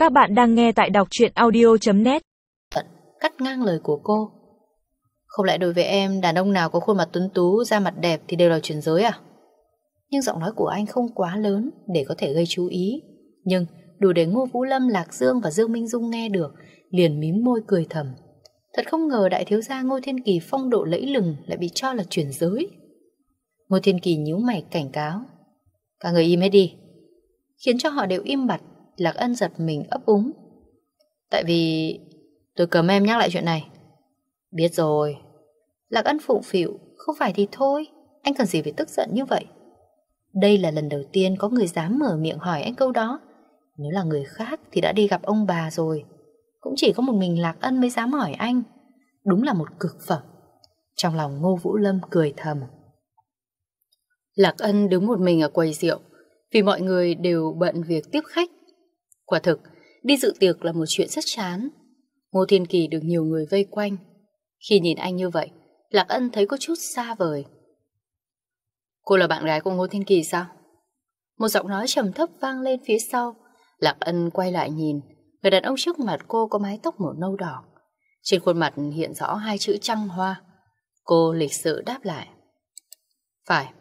Các bạn đang nghe tại đọc truyện audio.net. Cắt ngang lời của cô. Không lẽ đối với em, đàn ông nào có khuôn mặt tuấn tú, da mặt đẹp thì đều là chuyển giới à? Nhưng giọng nói của anh không quá lớn để có thể gây chú ý, nhưng đủ để Ngô Vũ Lâm, Lạc Dương và Dương Minh Dung nghe được, liền mím môi cười thầm. Thật không ngờ đại thiếu gia Ngô Thiên Kỳ phong độ lẫy lừng lại bị cho là chuyển giới. Ngô Thiên Kỳ nhíu mày cảnh cáo. Các người im hết đi. Khiến cho họ đều im bặt. Lạc Ân giật mình ấp úng. Tại vì tôi cấm em nhắc lại chuyện này. Biết rồi. Lạc Ân phụng phịu. Không phải thì thôi, anh cần gì phải tức giận như vậy. Đây là lần đầu tiên có người dám mở miệng hỏi anh câu đó. Nếu là người khác thì đã đi gặp ông bà rồi. Cũng chỉ có một mình Lạc Ân mới dám hỏi anh. Đúng là một cực phẩm. Trong lòng Ngô Vũ Lâm cười thầm. Lạc Ân đứng một mình ở quầy rượu, vì mọi người đều bận việc tiếp khách. Quả thực, đi dự tiệc là một chuyện rất chán. Ngô Thiên Kỳ được nhiều người vây quanh. Khi nhìn anh như vậy, Lạc Ân thấy có chút xa vời. Cô là bạn gái của Ngô Thiên Kỳ sao? Một giọng nói trầm thấp vang lên phía sau. Lạc Ân quay lại nhìn. Người đàn ông trước mặt cô có mái tóc màu nâu đỏ. Trên khuôn mặt hiện rõ hai chữ trăng hoa. Cô lịch sự đáp lại. Phải.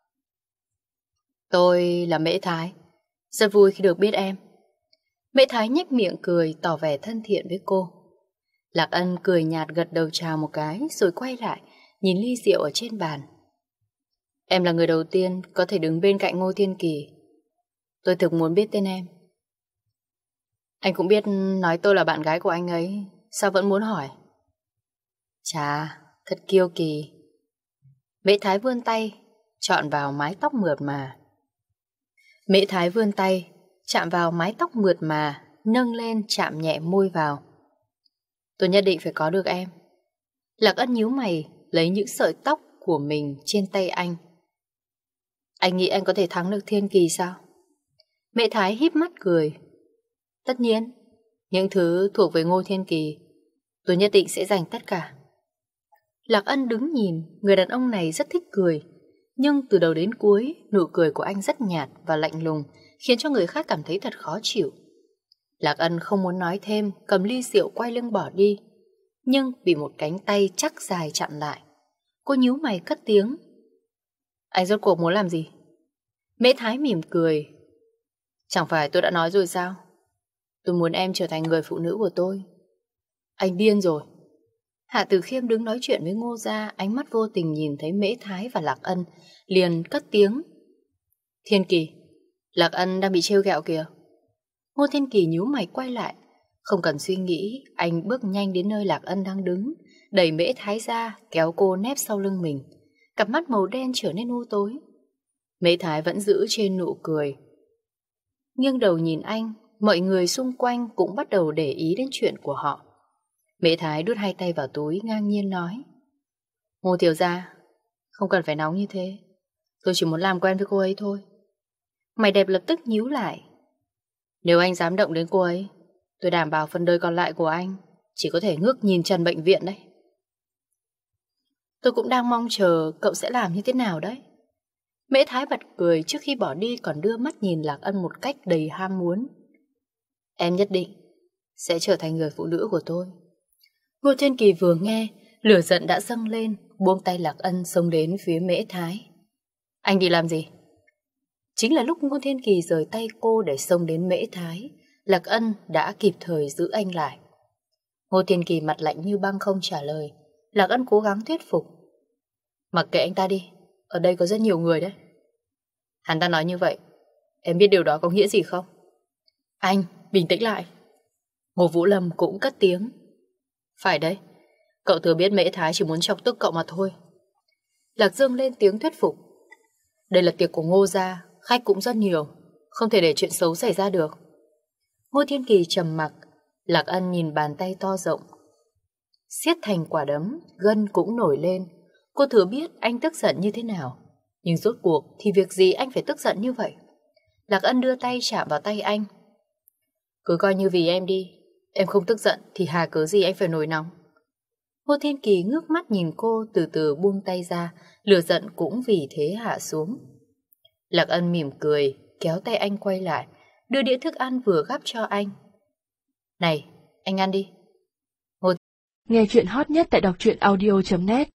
Tôi là Mễ Thái. Rất vui khi được biết em. Mễ Thái nhếch miệng cười, tỏ vẻ thân thiện với cô. Lạc Ân cười nhạt gật đầu chào một cái, rồi quay lại nhìn ly rượu ở trên bàn. Em là người đầu tiên có thể đứng bên cạnh Ngô Thiên Kỳ. Tôi thực muốn biết tên em. Anh cũng biết nói tôi là bạn gái của anh ấy, sao vẫn muốn hỏi? Chà, thật kiêu kỳ. Mễ Thái vươn tay chọn vào mái tóc mượt mà. Mễ Thái vươn tay chạm vào mái tóc mượt mà, nâng lên chạm nhẹ môi vào. Tôi nhất định phải có được em. Lạc Ân nhíu mày, lấy những sợi tóc của mình trên tay anh. Anh nghĩ anh có thể thắng được Thiên Kỳ sao? Mễ Thái híp mắt cười. Tất nhiên, những thứ thuộc về Ngô Thiên Kỳ, tôi nhất định sẽ giành tất cả. Lạc Ân đứng nhìn, người đàn ông này rất thích cười. Nhưng từ đầu đến cuối, nụ cười của anh rất nhạt và lạnh lùng, khiến cho người khác cảm thấy thật khó chịu. Lạc Ân không muốn nói thêm, cầm ly rượu quay lưng bỏ đi. Nhưng bị một cánh tay chắc dài chặn lại. Cô nhíu mày cất tiếng. Anh rốt cuộc muốn làm gì? Mễ Thái mỉm cười. Chẳng phải tôi đã nói rồi sao? Tôi muốn em trở thành người phụ nữ của tôi. Anh điên rồi. Hạ Từ Khiêm đứng nói chuyện với Ngô Gia, ánh mắt vô tình nhìn thấy Mễ Thái và Lạc Ân, liền cất tiếng. Thiên Kỳ, Lạc Ân đang bị trêu ghẹo kìa. Ngô Thiên Kỳ nhíu mày quay lại. Không cần suy nghĩ, anh bước nhanh đến nơi Lạc Ân đang đứng, đẩy Mễ Thái ra, kéo cô nép sau lưng mình. Cặp mắt màu đen trở nên u tối. Mễ Thái vẫn giữ trên nụ cười. Nghiêng đầu nhìn anh, mọi người xung quanh cũng bắt đầu để ý đến chuyện của họ. Mễ Thái đút hai tay vào túi, ngang nhiên nói. Ngô thiếu gia, không cần phải nóng như thế. Tôi chỉ muốn làm quen với cô ấy thôi. Mày đẹp lập tức nhíu lại. Nếu anh dám động đến cô ấy, tôi đảm bảo phần đời còn lại của anh chỉ có thể ngước nhìn trần bệnh viện đấy. Tôi cũng đang mong chờ cậu sẽ làm như thế nào đấy. Mễ Thái bật cười, trước khi bỏ đi còn đưa mắt nhìn Lạc Ân một cách đầy ham muốn. Em nhất định sẽ trở thành người phụ nữ của tôi. Ngô Thiên Kỳ vừa nghe, lửa giận đã dâng lên, buông tay Lạc Ân xông đến phía Mễ Thái. Anh đi làm gì? Chính là lúc Ngô Thiên Kỳ rời tay cô để xông đến Mễ Thái, Lạc Ân đã kịp thời giữ anh lại. Ngô Thiên Kỳ mặt lạnh như băng không trả lời. Lạc Ân cố gắng thuyết phục. Mặc kệ anh ta đi, ở đây có rất nhiều người đấy. Hắn ta nói như vậy, em biết điều đó có nghĩa gì không? Anh, bình tĩnh lại. Ngô Vũ Lâm cũng cất tiếng. Phải đấy, cậu thừa biết Mễ Thái chỉ muốn chọc tức cậu mà thôi. Lạc Dương lên tiếng thuyết phục. Đây là tiệc của Ngô gia, khách cũng rất nhiều, không thể để chuyện xấu xảy ra được. Ngô Thiên Kỳ trầm mặc. Lạc Ân nhìn bàn tay to rộng, siết thành quả đấm, gân cũng nổi lên. Cô thừa biết anh tức giận như thế nào, nhưng rốt cuộc thì việc gì anh phải tức giận như vậy? Lạc Ân đưa tay chạm vào tay anh. Cứ coi như vì em đi, em không tức giận thì hà cớ gì anh phải nổi nóng. Ngô Thiên Kỳ ngước mắt nhìn cô, từ từ buông tay ra, lửa giận cũng vì thế hạ xuống. Lạc Ân mỉm cười, kéo tay anh quay lại, đưa đĩa thức ăn vừa gắp cho anh. Này, anh ăn đi. Nghe chuyện hot nhất tại đọc truyện audio.net